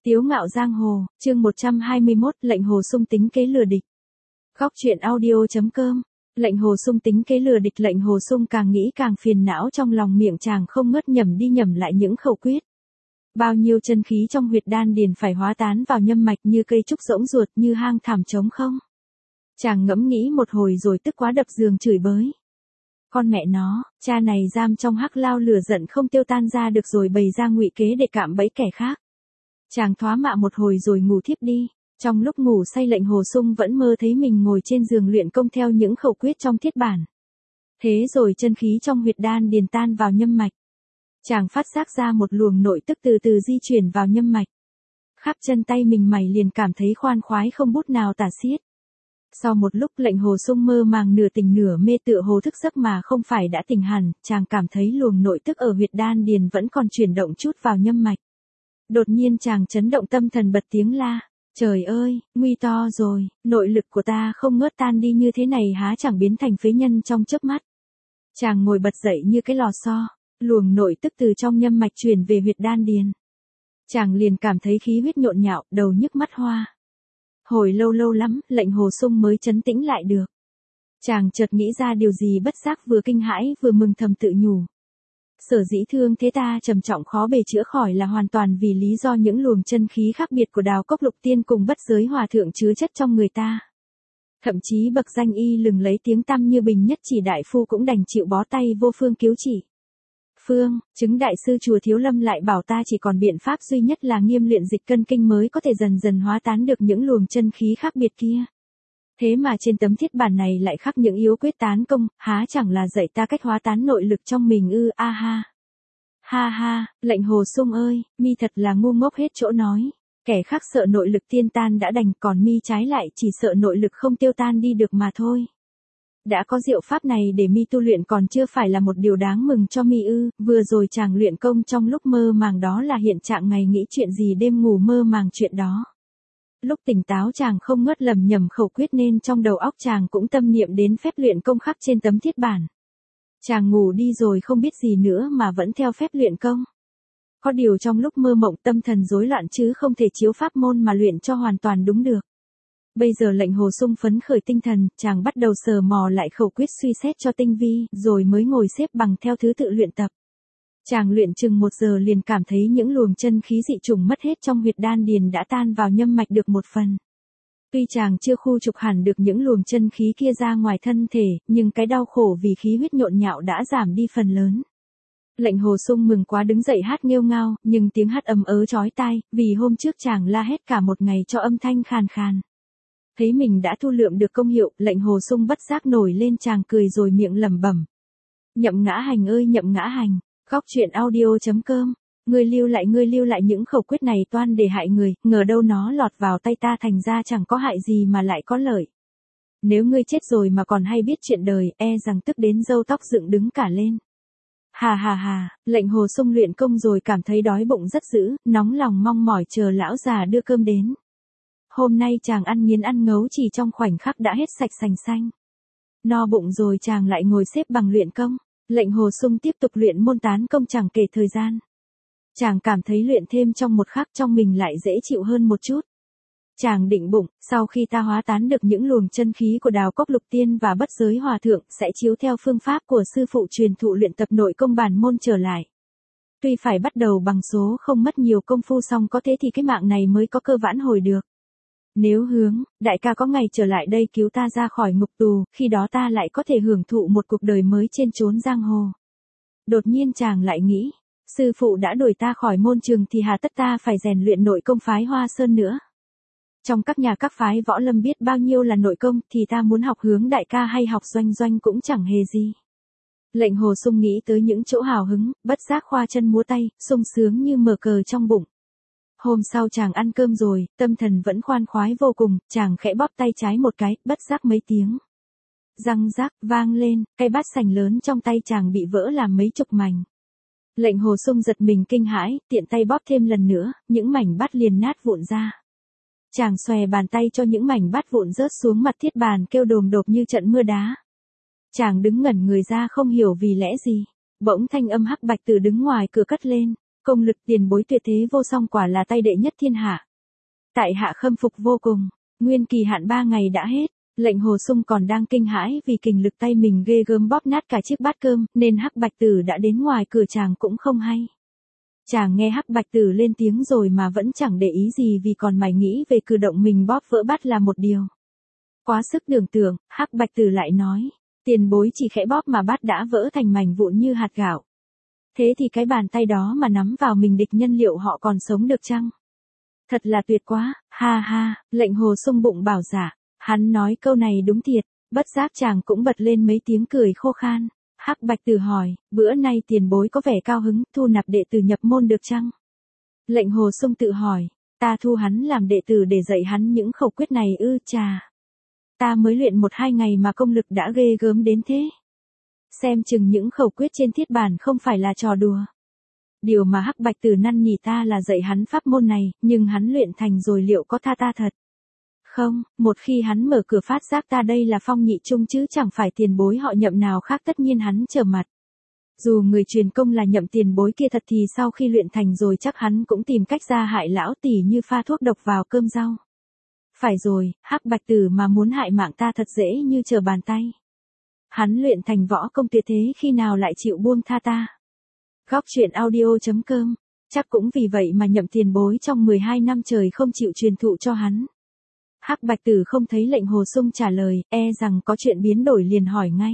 Tiếu ngạo giang hồ, chương 121, lệnh Hồ Sung tính kế lừa địch. Góc truyện audio.com. Lệnh Hồ Sung tính kế lừa địch. Lệnh Hồ Sung càng nghĩ càng phiền não, trong lòng miệng chàng không ngớt nhẩm đi nhẩm lại những khẩu quyết. Bao nhiêu chân khí trong huyệt đan điền phải hóa tán vào nhâm mạch như cây trúc rỗng ruột, như hang thảm trống không. Chàng ngẫm nghĩ một hồi rồi tức quá đập giường chửi bới. Con mẹ nó, cha này giam trong hắc lao lửa giận không tiêu tan ra được rồi bày ra ngụy kế để cạm bẫy kẻ khác. Chàng thoá mạ một hồi rồi ngủ thiếp đi. Trong lúc ngủ say, lệnh Hồ Sung vẫn mơ thấy mình ngồi trên giường luyện công theo những khẩu quyết trong thiết bản. Thế rồi chân khí trong huyệt đan điền tan vào nhâm mạch. Chàng phát giác ra một luồng nội tức từ từ di chuyển vào nhâm mạch. Khắp chân tay mình mày liền cảm thấy khoan khoái không bút nào tả xiết. Sau một lúc, lệnh Hồ Sung mơ màng nửa tỉnh nửa mê, tựa hồ thức giấc mà không phải đã tỉnh hẳn. Chàng cảm thấy luồng nội tức ở huyệt đan điền vẫn còn chuyển động chút vào nhâm mạch. Đột nhiên chàng chấn động tâm thần, bật tiếng la. Trời ơi, nguy to rồi, nội lực của ta không ngớt tan đi như thế này há chẳng biến thành phế nhân trong chớp mắt. Chàng ngồi bật dậy như cái lò xo, luồng nội tức từ trong nhâm mạch truyền về huyệt đan điền. Chàng liền cảm thấy khí huyết nhộn nhạo, đầu nhức mắt hoa. Hồi lâu lắm, lệnh Hồ Sung mới trấn tĩnh lại được. Chàng chợt nghĩ ra điều gì bất giác, vừa kinh hãi vừa mừng thầm tự nhủ. Sở dĩ thương thế ta trầm trọng khó bề chữa khỏi là hoàn toàn vì lý do những luồng chân khí khác biệt của Đào Cốc Lục Tiên cùng Bất Giới Hòa Thượng chứa chất trong người ta. Thậm chí bậc danh y lừng lấy tiếng tăm như Bình Nhất Chỉ đại phu cũng đành chịu bó tay vô phương cứu chỉ. Phương, chứng đại sư chùa Thiếu Lâm lại bảo ta chỉ còn biện pháp duy nhất là nghiêm luyện dịch cân kinh mới có thể dần dần hóa tán được những luồng chân khí khác biệt kia. Thế mà trên tấm thiết bản này lại khắc những yếu quyết tán công, há chẳng là dạy ta cách hóa tán nội lực trong mình ư? A ha. Ha ha, lệnh Hồ Sung ơi, mi thật là ngu ngốc hết chỗ nói. Kẻ khác sợ nội lực tiên tan đã đành, còn mi trái lại chỉ sợ nội lực không tiêu tan đi được mà thôi. Đã có diệu pháp này để mi tu luyện còn chưa phải là một điều đáng mừng cho mi ư? Vừa rồi chàng luyện công trong lúc mơ màng đó là hiện trạng ngày nghĩ chuyện gì đêm ngủ mơ màng chuyện đó. Lúc tỉnh táo chàng không ngớt lầm nhầm khẩu quyết nên trong đầu óc chàng cũng tâm niệm đến phép luyện công khắc trên tấm thiết bản. Chàng ngủ đi rồi không biết gì nữa mà vẫn theo phép luyện công. Có điều trong lúc mơ mộng tâm thần rối loạn chứ không thể chiếu pháp môn mà luyện cho hoàn toàn đúng được. Bây giờ lệnh Hồ Sung phấn khởi tinh thần, chàng bắt đầu sờ mò lại khẩu quyết suy xét cho tinh vi, rồi mới ngồi xếp bằng theo thứ tự luyện tập. Chàng luyện chừng 1 giờ liền cảm thấy những luồng chân khí dị trùng mất hết trong huyệt đan điền đã tan vào nhâm mạch được một phần. Tuy chàng chưa khu trục hẳn được những luồng chân khí kia ra ngoài thân thể, nhưng cái đau khổ vì khí huyết nhộn nhạo đã giảm đi phần lớn. Lệnh Hồ Sung mừng quá đứng dậy hát nghêu ngao, nhưng tiếng hát ầm ớ chói tai, vì hôm trước chàng la hét cả một ngày cho âm thanh khàn khàn. Thấy mình đã thu lượm được công hiệu, lệnh Hồ Sung bất giác nổi lên, chàng cười rồi miệng lẩm bẩm. Nhậm Ngã Hành ơi Nhậm Ngã Hành. Góc truyện audio.com. Ngươi lưu lại những khẩu quyết này toan để hại người, ngờ đâu nó lọt vào tay ta thành ra chẳng có hại gì mà lại có lợi. Nếu ngươi chết rồi mà còn hay biết chuyện đời, e rằng tức đến râu tóc dựng đứng cả lên. Hà, lệnh Hồ Sung luyện công rồi cảm thấy đói bụng rất dữ, nóng lòng mong mỏi chờ lão già đưa cơm đến. Hôm nay chàng ăn nghiến ăn ngấu chỉ trong khoảnh khắc đã hết sạch sành xanh. No bụng rồi chàng lại ngồi xếp bằng luyện công. Lệnh Hồ Sung tiếp tục luyện môn tán công chẳng kể thời gian. Chàng cảm thấy luyện thêm trong một khắc trong mình lại dễ chịu hơn một chút. Chàng định bụng, sau khi ta hóa tán được những luồng chân khí của Đào Cốc Lục Tiên và Bất Giới Hòa Thượng sẽ chiếu theo phương pháp của sư phụ truyền thụ luyện tập nội công bản môn trở lại. Tuy phải bắt đầu bằng số không mất nhiều công phu song có thế thì cái mạng này mới có cơ vãn hồi được. Nếu hướng, đại ca có ngày trở lại đây cứu ta ra khỏi ngục tù, khi đó ta lại có thể hưởng thụ một cuộc đời mới trên chốn giang hồ. Đột nhiên chàng lại nghĩ, sư phụ đã đuổi ta khỏi môn trường thì hà tất ta phải rèn luyện nội công phái Hoa Sơn nữa. Trong các nhà các phái võ lâm biết bao nhiêu là nội công thì ta muốn học hướng đại ca hay học doanh cũng chẳng hề gì. Lệnh Hồ Sung nghĩ tới những chỗ hào hứng, bất giác khoa chân múa tay, sung sướng như mở cờ trong bụng. Hôm sau chàng ăn cơm rồi, tâm thần vẫn khoan khoái vô cùng, chàng khẽ bóp tay trái một cái, bất giác mấy tiếng răng rác vang lên, cái bát sành lớn trong tay chàng bị vỡ làm mấy chục mảnh. Lệnh Hồ Sung giật mình kinh hãi, tiện tay bóp thêm lần nữa, những mảnh bát liền nát vụn ra. Chàng xòe bàn tay cho những mảnh bát vụn rớt xuống mặt thiết bàn kêu đồm đột như trận mưa đá. Chàng đứng ngẩn người ra không hiểu vì lẽ gì. Bỗng thanh âm hắc bạch từ đứng ngoài cửa cất lên. Công lực tiền bối tuyệt thế vô song quả là tay đệ nhất thiên hạ. Tại hạ khâm phục vô cùng, nguyên kỳ hạn 3 ngày đã hết. Lệnh Hồ Sung còn đang kinh hãi vì kình lực tay mình ghê gớm bóp nát cả chiếc bát cơm, nên Hắc Bạch Tử đã đến ngoài cửa chàng cũng không hay. Chàng nghe Hắc Bạch Tử lên tiếng rồi mà vẫn chẳng để ý gì vì còn mải nghĩ về cử động mình bóp vỡ bát là một điều. Quá sức tưởng tượng, Hắc Bạch Tử lại nói, tiền bối chỉ khẽ bóp mà bát đã vỡ thành mảnh vụn như hạt gạo. Thế thì cái bàn tay đó mà nắm vào mình địch nhân liệu họ còn sống được chăng? Thật là tuyệt quá, ha ha, Lệnh Hồ Sung bụng bảo dạ. Hắn nói câu này đúng thiệt, bất giác chàng cũng bật lên mấy tiếng cười khô khan. Hắc Bạch Tử hỏi, bữa nay tiền bối có vẻ cao hứng, thu nạp đệ tử nhập môn được chăng? Lệnh Hồ Sung tự hỏi, ta thu hắn làm đệ tử để dạy hắn những khẩu quyết này ư? Chà, ta mới luyện 1-2 ngày mà công lực đã ghê gớm đến thế. Xem chừng những khẩu quyết trên thiết bản không phải là trò đùa. Điều mà Hắc Bạch Tử năn nỉ ta là dạy hắn pháp môn này, nhưng hắn luyện thành rồi liệu có tha ta thật? Không, một khi hắn mở cửa phát giác ta đây là Phong Nhị Trung chứ chẳng phải tiền bối họ Nhậm nào khác, tất nhiên hắn trở mặt. Dù người truyền công là Nhậm tiền bối kia thật thì sau khi luyện thành rồi chắc hắn cũng tìm cách ra hại lão tỷ như pha thuốc độc vào cơm rau. Phải rồi, Hắc Bạch Tử mà muốn hại mạng ta thật dễ như trở bàn tay. Hắn luyện thành võ công tuyệt thế khi nào lại chịu buông tha ta. Góc truyện audio.com, chắc cũng vì vậy mà Nhậm tiền bối trong 12 năm trời không chịu truyền thụ cho hắn. Hắc Bạch Tử không thấy Lệnh Hồ Sung trả lời, e rằng có chuyện biến đổi liền hỏi ngay.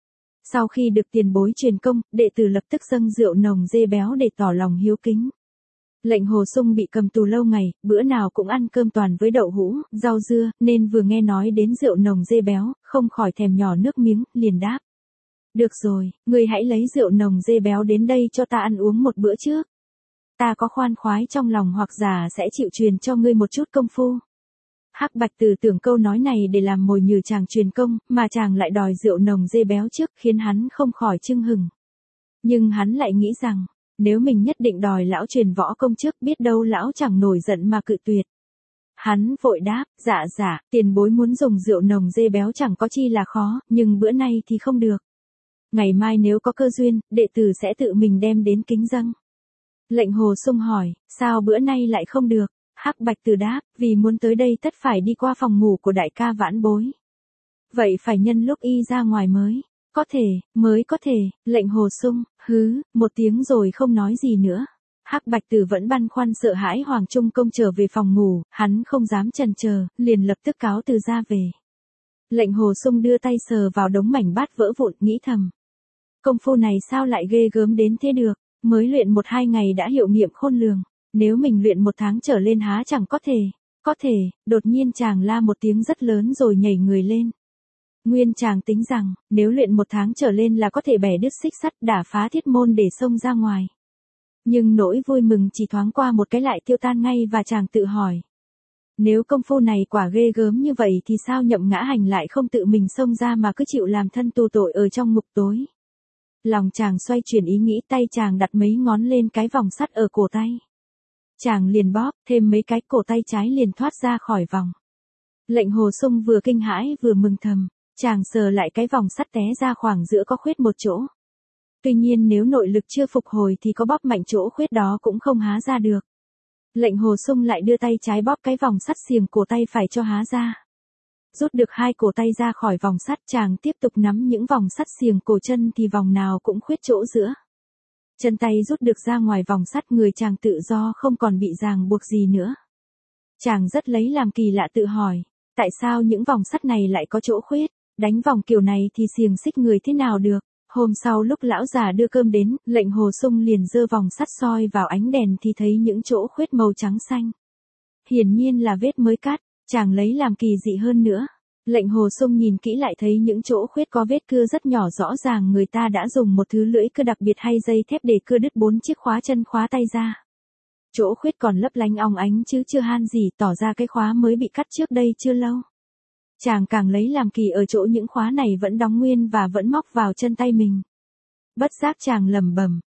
Sau khi được tiền bối truyền công, đệ tử lập tức dâng rượu nồng dê béo để tỏ lòng hiếu kính. Lệnh Hồ Sung bị cầm tù lâu ngày, bữa nào cũng ăn cơm toàn với đậu hũ, rau dưa, nên vừa nghe nói đến rượu nồng dê béo, không khỏi thèm nhỏ nước miếng, liền đáp. Được rồi, ngươi hãy lấy rượu nồng dê béo đến đây cho ta ăn uống một bữa trước. Ta có khoan khoái trong lòng hoặc giả sẽ chịu truyền cho ngươi một chút công phu. Hắc Bạch Tử tưởng câu nói này để làm mồi nhử chàng truyền công, mà chàng lại đòi rượu nồng dê béo trước khiến hắn không khỏi chưng hừng. Nhưng hắn lại nghĩ rằng, nếu mình nhất định đòi lão truyền võ công trước biết đâu lão chẳng nổi giận mà cự tuyệt. Hắn vội đáp, dạ, tiền bối muốn dùng rượu nồng dê béo chẳng có chi là khó, nhưng bữa nay thì không được. Ngày mai nếu có cơ duyên, đệ tử sẽ tự mình đem đến kính dâng. Lệnh Hồ Sung hỏi, sao bữa nay lại không được? Hắc Bạch Tử đáp, vì muốn tới đây tất phải đi qua phòng ngủ của đại ca Vãn Bối. Vậy phải nhân lúc y ra ngoài mới có thể, Lệnh Hồ Sung, một tiếng rồi không nói gì nữa. Hắc Bạch Tử vẫn băn khoăn sợ hãi Hoàng Trung Công trở về phòng ngủ, hắn không dám chần chờ, liền lập tức cáo từ ra về. Lệnh Hồ Sung đưa tay sờ vào đống mảnh bát vỡ vụn, nghĩ thầm. Công phu này sao lại ghê gớm đến thế được, mới luyện 1-2 ngày đã hiệu nghiệm khôn lường. Nếu mình luyện 1 tháng trở lên há chẳng có thể, đột nhiên chàng la một tiếng rất lớn rồi nhảy người lên. Nguyên chàng tính rằng, nếu luyện 1 tháng trở lên là có thể bẻ đứt xích sắt đả phá thiết môn để xông ra ngoài. Nhưng nỗi vui mừng chỉ thoáng qua một cái lại tiêu tan ngay và chàng tự hỏi. Nếu công phu này quả ghê gớm như vậy thì sao Nhậm Ngã Hành lại không tự mình xông ra mà cứ chịu làm thân tù tội ở trong ngục tối. Lòng chàng xoay chuyển ý nghĩ, tay chàng đặt mấy ngón lên cái vòng sắt ở cổ tay. Chàng liền bóp, thêm mấy cái, cổ tay trái liền thoát ra khỏi vòng. Lệnh Hồ Sung vừa kinh hãi vừa mừng thầm, chàng sờ lại cái vòng sắt té ra khoảng giữa có khuyết một chỗ. Tuy nhiên nếu nội lực chưa phục hồi thì có bóp mạnh chỗ khuyết đó cũng không há ra được. Lệnh Hồ Sung lại đưa tay trái bóp cái vòng sắt xiềng cổ tay phải cho há ra. Rút được 2 cổ tay ra khỏi vòng sắt, chàng tiếp tục nắm những vòng sắt xiềng cổ chân thì vòng nào cũng khuyết chỗ giữa. Chân tay rút được ra ngoài vòng sắt, người chàng tự do không còn bị ràng buộc gì nữa. Chàng rất lấy làm kỳ lạ tự hỏi, tại sao những vòng sắt này lại có chỗ khuyết, đánh vòng kiểu này thì xiềng xích người thế nào được. Hôm sau lúc lão già đưa cơm đến, Lệnh Hồ Sung liền giơ vòng sắt soi vào ánh đèn thì thấy những chỗ khuyết màu trắng xanh. Hiển nhiên là vết mới cắt, chàng lấy làm kỳ dị hơn nữa. Lệnh Hồ Sung nhìn kỹ lại thấy những chỗ khuyết có vết cưa rất nhỏ, rõ ràng người ta đã dùng một thứ lưỡi cưa đặc biệt hay dây thép để cưa đứt 4 chiếc khóa chân khóa tay ra. Chỗ khuyết còn lấp lánh óng ánh chứ chưa han gì, tỏ ra cái khóa mới bị cắt trước đây chưa lâu. Chàng càng lấy làm kỳ ở chỗ những khóa này vẫn đóng nguyên và vẫn móc vào chân tay mình. Bất giác chàng lẩm bẩm,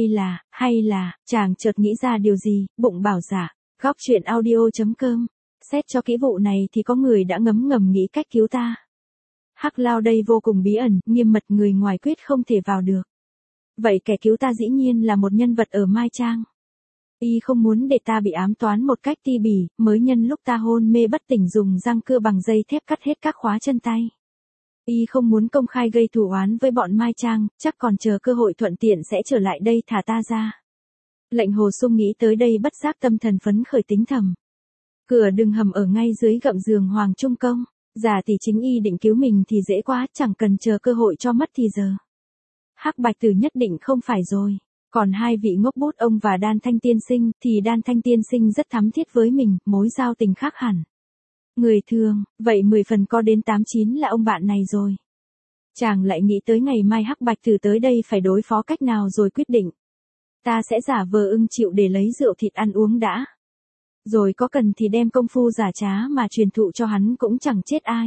hay là, chàng chợt nghĩ ra điều gì, bụng bảo dạ. Góc truyện audio.com, xét cho kỹ vụ này thì có người đã ngấm ngầm nghĩ cách cứu ta. Hắc Lao đây vô cùng bí ẩn, nghiêm mật, người ngoài quyết không thể vào được. Vậy kẻ cứu ta dĩ nhiên là một nhân vật ở Mai Trang. Y không muốn để ta bị ám toán một cách ti bỉ, mới nhân lúc ta hôn mê bất tỉnh dùng răng cưa bằng dây thép cắt hết các khóa chân tay. Y không muốn công khai gây thù oán với bọn Mai Trang, chắc còn chờ cơ hội thuận tiện sẽ trở lại đây thả ta ra. Lệnh Hồ Sung nghĩ tới đây bất giác tâm thần phấn khởi tính thầm. Cửa đường hầm ở ngay dưới gầm giường Hoàng Trung Công. Giả tỷ chính y định cứu mình thì dễ quá, chẳng cần chờ cơ hội cho mất thì giờ. Hắc Bạch Tử nhất định không phải rồi. Còn hai vị ngốc bút ông và Đan Thanh Tiên Sinh thì Đan Thanh Tiên Sinh rất thắm thiết với mình, mối giao tình khác hẳn. Người thường, vậy 10 phần có đến 8-9 là ông bạn này rồi. Chàng lại nghĩ tới ngày mai Hắc Bạch Tử tới đây phải đối phó cách nào rồi quyết định. Ta sẽ giả vờ ưng chịu để lấy rượu thịt ăn uống đã. Rồi có cần thì đem công phu giả trá mà truyền thụ cho hắn cũng chẳng chết ai.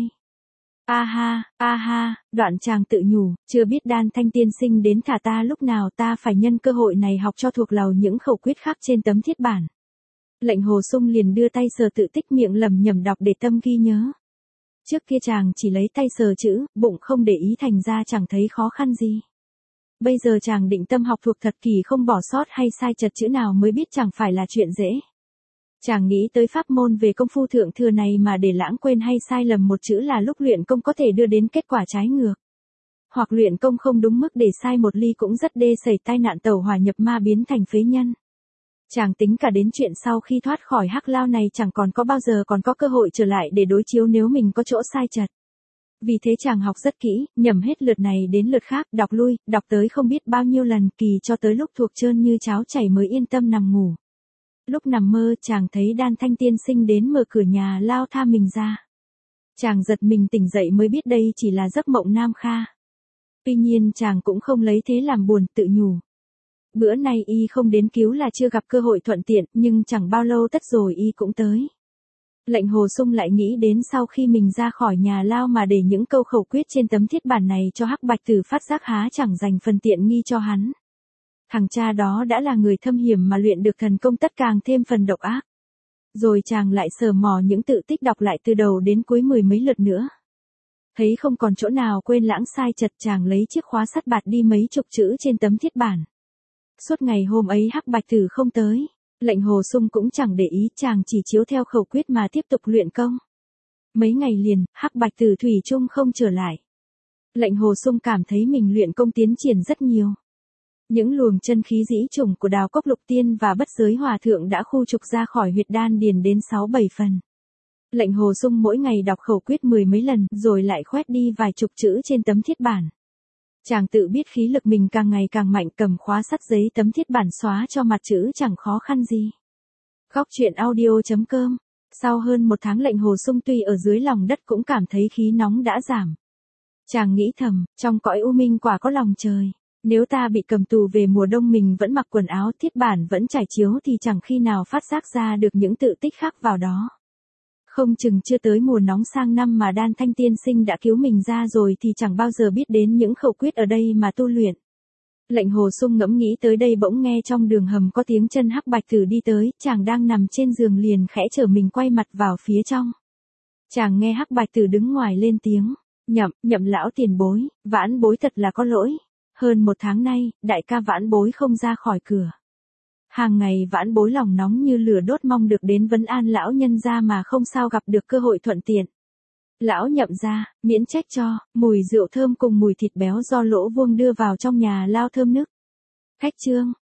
A ha, đoạn chàng tự nhủ, chưa biết Đan Thanh Tiên Sinh đến thả ta lúc nào, ta phải nhân cơ hội này học cho thuộc lầu những khẩu quyết khác trên tấm thiết bản. Lệnh Hồ Sung liền đưa tay sờ tự tích miệng lẩm nhẩm đọc để tâm ghi nhớ. Trước kia chàng chỉ lấy tay sờ chữ, bụng không để ý thành ra chẳng thấy khó khăn gì. Bây giờ chàng định tâm học thuộc thật kỳ không bỏ sót hay sai chật chữ nào mới biết chẳng phải là chuyện dễ. Chàng nghĩ tới pháp môn về công phu thượng thừa này mà để lãng quên hay sai lầm một chữ là lúc luyện công có thể đưa đến kết quả trái ngược. Hoặc luyện công không đúng mức để sai một ly cũng rất đê xảy tai nạn tẩu hỏa nhập ma biến thành phế nhân. Chàng tính cả đến chuyện sau khi thoát khỏi hắc lao này chẳng còn có bao giờ còn có cơ hội trở lại để đối chiếu nếu mình có chỗ sai chật. Vì thế chàng học rất kỹ, nhẩm hết lượt này đến lượt khác, đọc lui, đọc tới không biết bao nhiêu lần kỳ cho tới lúc thuộc trơn như cháo chảy mới yên tâm nằm ngủ. Lúc nằm mơ chàng thấy Đan Thanh Tiên Sinh đến mở cửa nhà lao tha mình ra. Chàng giật mình tỉnh dậy mới biết đây chỉ là giấc mộng Nam Kha. Tuy nhiên chàng cũng không lấy thế làm buồn, tự nhủ. Bữa nay y không đến cứu là chưa gặp cơ hội thuận tiện, nhưng chẳng bao lâu tất rồi y cũng tới. Lệnh Hồ Sung lại nghĩ đến sau khi mình ra khỏi nhà lao mà để những câu khẩu quyết trên tấm thiết bản này cho Hắc Bạch Tử phát giác há chẳng dành phần tiện nghi cho hắn. Thằng cha đó đã là người thâm hiểm mà luyện được thần công tất càng thêm phần độc ác. Rồi chàng lại sờ mò những tự tích đọc lại từ đầu đến cuối 10 mấy lượt nữa. Thấy không còn chỗ nào quên lãng sai chật chàng lấy chiếc khóa sắt bạt đi mấy chục chữ trên tấm thiết bản. Suốt ngày hôm ấy Hắc Bạch Tử không tới. Lệnh Hồ Sung cũng chẳng để ý, chàng chỉ chiếu theo khẩu quyết mà tiếp tục luyện công. Mấy ngày liền, Hắc Bạch Tử thủy chung không trở lại. Lệnh Hồ Sung cảm thấy mình luyện công tiến triển rất nhiều. Những luồng chân khí dĩ chủng của Đào Cốc Lục Tiên và Bất Giới Hòa Thượng đã khu trục ra khỏi huyệt đan điền đến 6-7 phần. Lệnh Hồ Sung mỗi ngày đọc khẩu quyết 10 mấy lần, rồi lại khoét đi vài chục chữ trên tấm thiết bản. Chàng tự biết khí lực mình càng ngày càng mạnh, cầm khóa sắt giấy tấm thiết bản xóa cho mặt chữ chẳng khó khăn gì. Góc truyện audio.com. Sau hơn một tháng Lệnh Hồ Sung tuy ở dưới lòng đất cũng cảm thấy khí nóng đã giảm. Chàng nghĩ thầm, trong cõi u minh quả có lòng trời. Nếu ta bị cầm tù về mùa đông mình vẫn mặc quần áo thiết bản vẫn trải chiếu thì chẳng khi nào phát giác ra được những tự tích khác vào đó. Không chừng chưa tới mùa nóng sang năm mà Đan Thanh Tiên Sinh đã cứu mình ra rồi thì chẳng bao giờ biết đến những khẩu quyết ở đây mà tu luyện. Lệnh Hồ Sung ngẫm nghĩ tới đây bỗng nghe trong đường hầm có tiếng chân Hắc Bạch Tử đi tới, chàng đang nằm trên giường liền khẽ trở mình quay mặt vào phía trong. Chàng nghe Hắc Bạch Tử đứng ngoài lên tiếng, nhậm lão tiền bối, Vãn bối thật là có lỗi. Hơn một tháng nay, đại ca Vãn bối không ra khỏi cửa. Hàng ngày Vãn bối lòng nóng như lửa đốt mong được đến vấn an lão nhân gia mà không sao gặp được cơ hội thuận tiện. Lão Nhậm gia, miễn trách cho, mùi rượu thơm cùng mùi thịt béo do Lỗ Vuông đưa vào trong nhà lao thơm nức. Khách chương,